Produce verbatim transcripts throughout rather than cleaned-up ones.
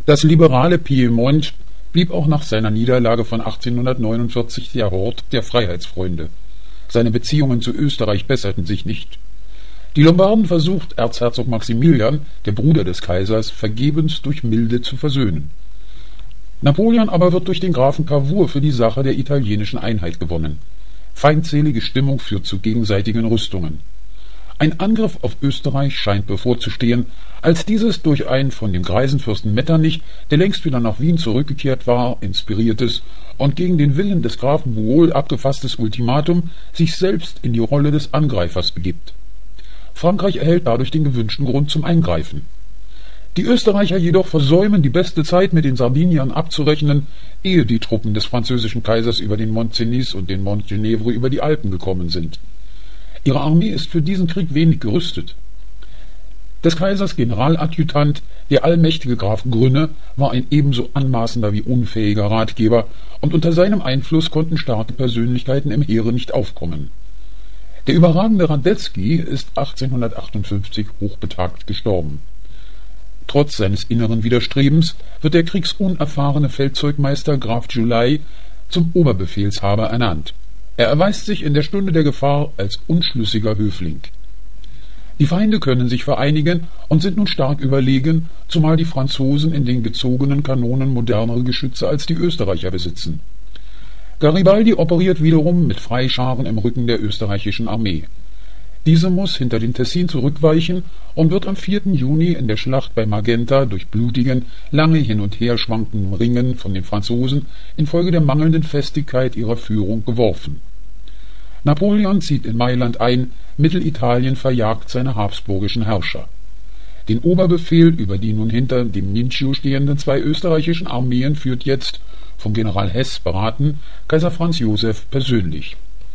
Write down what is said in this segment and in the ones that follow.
Das liberale Piemont blieb auch nach seiner Niederlage von achtzehnhundertneunundvierzig der Hort der Freiheitsfreunde. Seine Beziehungen zu Österreich besserten sich nicht. Die Lombarden versucht Erzherzog Maximilian, der Bruder des Kaisers, vergebens durch Milde zu versöhnen. Napoleon aber wird durch den Grafen Cavour für die Sache der italienischen Einheit gewonnen. Feindselige Stimmung führt zu gegenseitigen Rüstungen. Ein Angriff auf Österreich scheint bevorzustehen, als dieses durch ein von dem Greisenfürsten Metternich, der längst wieder nach Wien zurückgekehrt war, inspiriertes und gegen den Willen des Grafen Buol abgefasstes Ultimatum sich selbst in die Rolle des Angreifers begibt. Frankreich erhält dadurch den gewünschten Grund zum Eingreifen. Die Österreicher jedoch versäumen die beste Zeit, mit den Sardiniern abzurechnen, ehe die Truppen des französischen Kaisers über den Mont Cenis und den Mont Genevre über die Alpen gekommen sind. Ihre Armee ist für diesen Krieg wenig gerüstet. Des Kaisers Generaladjutant, der allmächtige Graf Grünne, war ein ebenso anmaßender wie unfähiger Ratgeber, und unter seinem Einfluss konnten starke Persönlichkeiten im Heere nicht aufkommen. Der überragende Radetzky ist achtzehnhundertachtundfünfzig hochbetagt gestorben. Trotz seines inneren Widerstrebens wird der kriegsunerfahrene Feldzeugmeister Graf Gyulay zum Oberbefehlshaber ernannt. Er erweist sich in der Stunde der Gefahr als unschlüssiger Höfling. Die Feinde können sich vereinigen und sind nun stark überlegen, zumal die Franzosen in den gezogenen Kanonen modernere Geschütze als die Österreicher besitzen. Garibaldi operiert wiederum mit Freischaren im Rücken der österreichischen Armee. Diese muss hinter den Tessin zurückweichen und wird am vierten Juni in der Schlacht bei Magenta durch blutigen, lange hin und her schwankenden Ringen von den Franzosen infolge der mangelnden Festigkeit ihrer Führung geworfen. Napoleon zieht in Mailand ein, Mittelitalien verjagt seine habsburgischen Herrscher. Den Oberbefehl über die nun hinter dem Mincio stehenden zwei österreichischen Armeen führt jetzt, vom General Hess beraten, Kaiser Franz Joseph persönlich.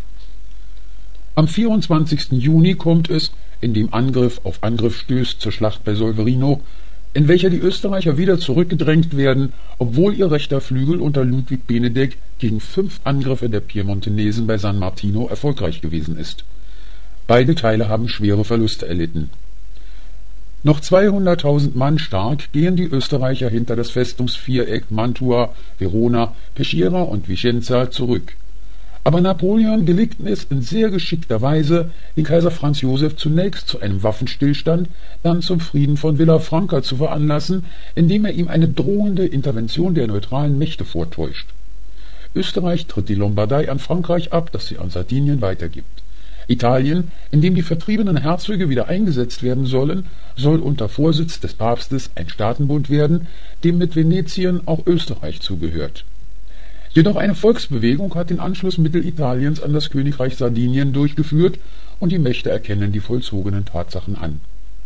Am vierundzwanzigsten Juni kommt es, indem Angriff auf Angriff stößt, zur Schlacht bei Solferino, in welcher die Österreicher wieder zurückgedrängt werden, obwohl ihr rechter Flügel unter Ludwig Benedek gegen fünf Angriffe der Piemontenesen bei San Martino erfolgreich gewesen ist. Beide Teile haben schwere Verluste erlitten. Noch zweihunderttausend Mann stark gehen die Österreicher hinter das Festungsviereck Mantua, Verona, Peschiera und Vicenza zurück. Aber Napoleon gelingt es in sehr geschickter Weise, den Kaiser Franz Joseph zunächst zu einem Waffenstillstand, dann zum Frieden von Villafranca zu veranlassen, indem er ihm eine drohende Intervention der neutralen Mächte vortäuscht. Österreich tritt die Lombardei an Frankreich ab, das sie an Sardinien weitergibt. Italien, in dem die vertriebenen Herzöge wieder eingesetzt werden sollen, soll unter Vorsitz des Papstes ein Staatenbund werden, dem mit Venetien auch Österreich zugehört. Jedoch eine Volksbewegung hat den Anschluss Mittelitaliens an das Königreich Sardinien durchgeführt, und die Mächte erkennen die vollzogenen Tatsachen an.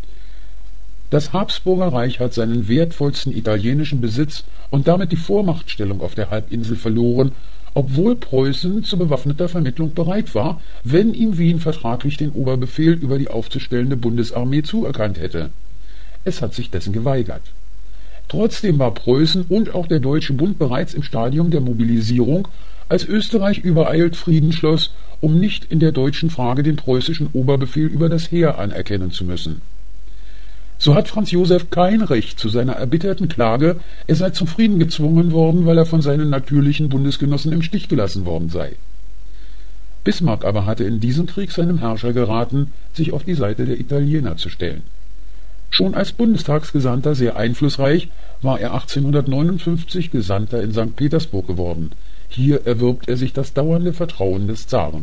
Das Habsburger Reich hat seinen wertvollsten italienischen Besitz und damit die Vormachtstellung auf der Halbinsel verloren, obwohl Preußen zu bewaffneter Vermittlung bereit war, wenn ihm Wien vertraglich den Oberbefehl über die aufzustellende Bundesarmee zuerkannt hätte. Es hat sich dessen geweigert. Trotzdem war Preußen und auch der Deutsche Bund bereits im Stadium der Mobilisierung, als Österreich übereilt Frieden schloss, um nicht in der deutschen Frage den preußischen Oberbefehl über das Heer anerkennen zu müssen. So hat Franz Joseph kein Recht zu seiner erbitterten Klage, er sei zum Frieden gezwungen worden, weil er von seinen natürlichen Bundesgenossen im Stich gelassen worden sei. Bismarck aber hatte in diesem Krieg seinem Herrscher geraten, sich auf die Seite der Italiener zu stellen. Schon als Bundestagsgesandter sehr einflussreich, war er achtzehnhundertneunundfünfzig Gesandter in Sankt Petersburg geworden. Hier erwirbt er sich das dauernde Vertrauen des Zaren.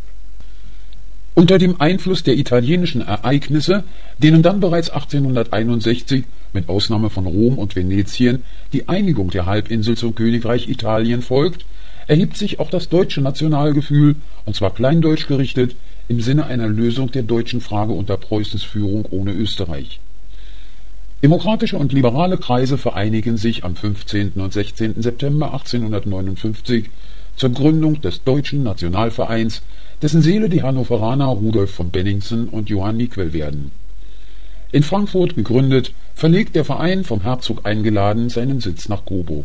Unter dem Einfluss der italienischen Ereignisse, denen dann bereits achtzehnhunderteinundsechzig, mit Ausnahme von Rom und Venetien, die Einigung der Halbinsel zum Königreich Italien folgt, erhebt sich auch das deutsche Nationalgefühl, und zwar kleindeutsch gerichtet, im Sinne einer Lösung der deutschen Frage unter Preußens Führung ohne Österreich. Demokratische und liberale Kreise vereinigen sich am fünfzehnten und sechzehnten September achtzehnhundertneunundfünfzig zur Gründung des Deutschen Nationalvereins, dessen Seele die Hannoveraner Rudolf von Benningsen und Johann Niquel werden. In Frankfurt gegründet, verlegt der Verein, vom Herzog eingeladen, seinen Sitz nach Coburg.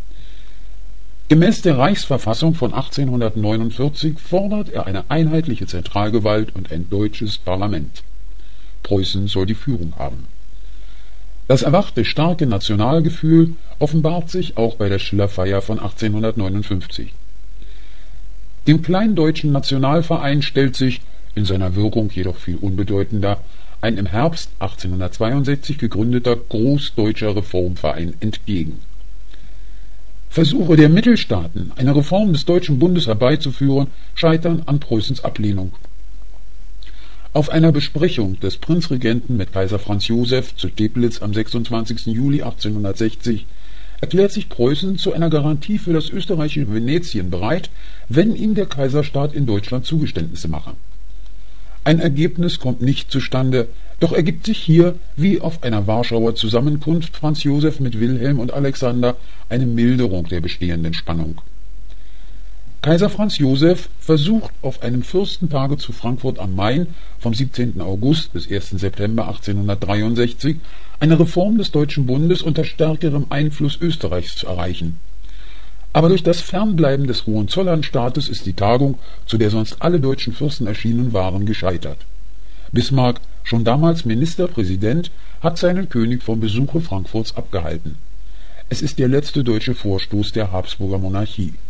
Gemäß der Reichsverfassung von achtzehnhundertneunundvierzig fordert er eine einheitliche Zentralgewalt und ein deutsches Parlament. Preußen soll die Führung haben. Das erwachte starke Nationalgefühl offenbart sich auch bei der Schillerfeier von achtzehnhundertneunundfünfzig. Dem Kleindeutschen Nationalverein stellt sich, in seiner Wirkung jedoch viel unbedeutender, ein im Herbst achtzehnhundertzweiundsechzig gegründeter Großdeutscher Reformverein entgegen. Versuche der Mittelstaaten, eine Reform des Deutschen Bundes herbeizuführen, scheitern an Preußens Ablehnung. Auf einer Besprechung des Prinzregenten mit Kaiser Franz Joseph zu Teplitz am sechsundzwanzigsten Juli achtzehnhundertsechzig erklärt sich Preußen zu einer Garantie für das österreichische Venetien bereit, wenn ihm der Kaiserstaat in Deutschland Zugeständnisse mache. Ein Ergebnis kommt nicht zustande, doch ergibt sich hier, wie auf einer Warschauer Zusammenkunft Franz Joseph mit Wilhelm und Alexander, eine Milderung der bestehenden Spannung. Kaiser Franz Joseph versucht auf einem Fürstentage zu Frankfurt am Main vom siebzehnten August bis ersten September achtzehnhundertdreiundsechzig eine Reform des Deutschen Bundes unter stärkerem Einfluss Österreichs zu erreichen. Aber durch das Fernbleiben des Hohenzollernstaates ist die Tagung, zu der sonst alle deutschen Fürsten erschienen waren, gescheitert. Bismarck, schon damals Ministerpräsident, hat seinen König vom Besuche Frankfurts abgehalten. Es ist der letzte deutsche Vorstoß der Habsburger Monarchie.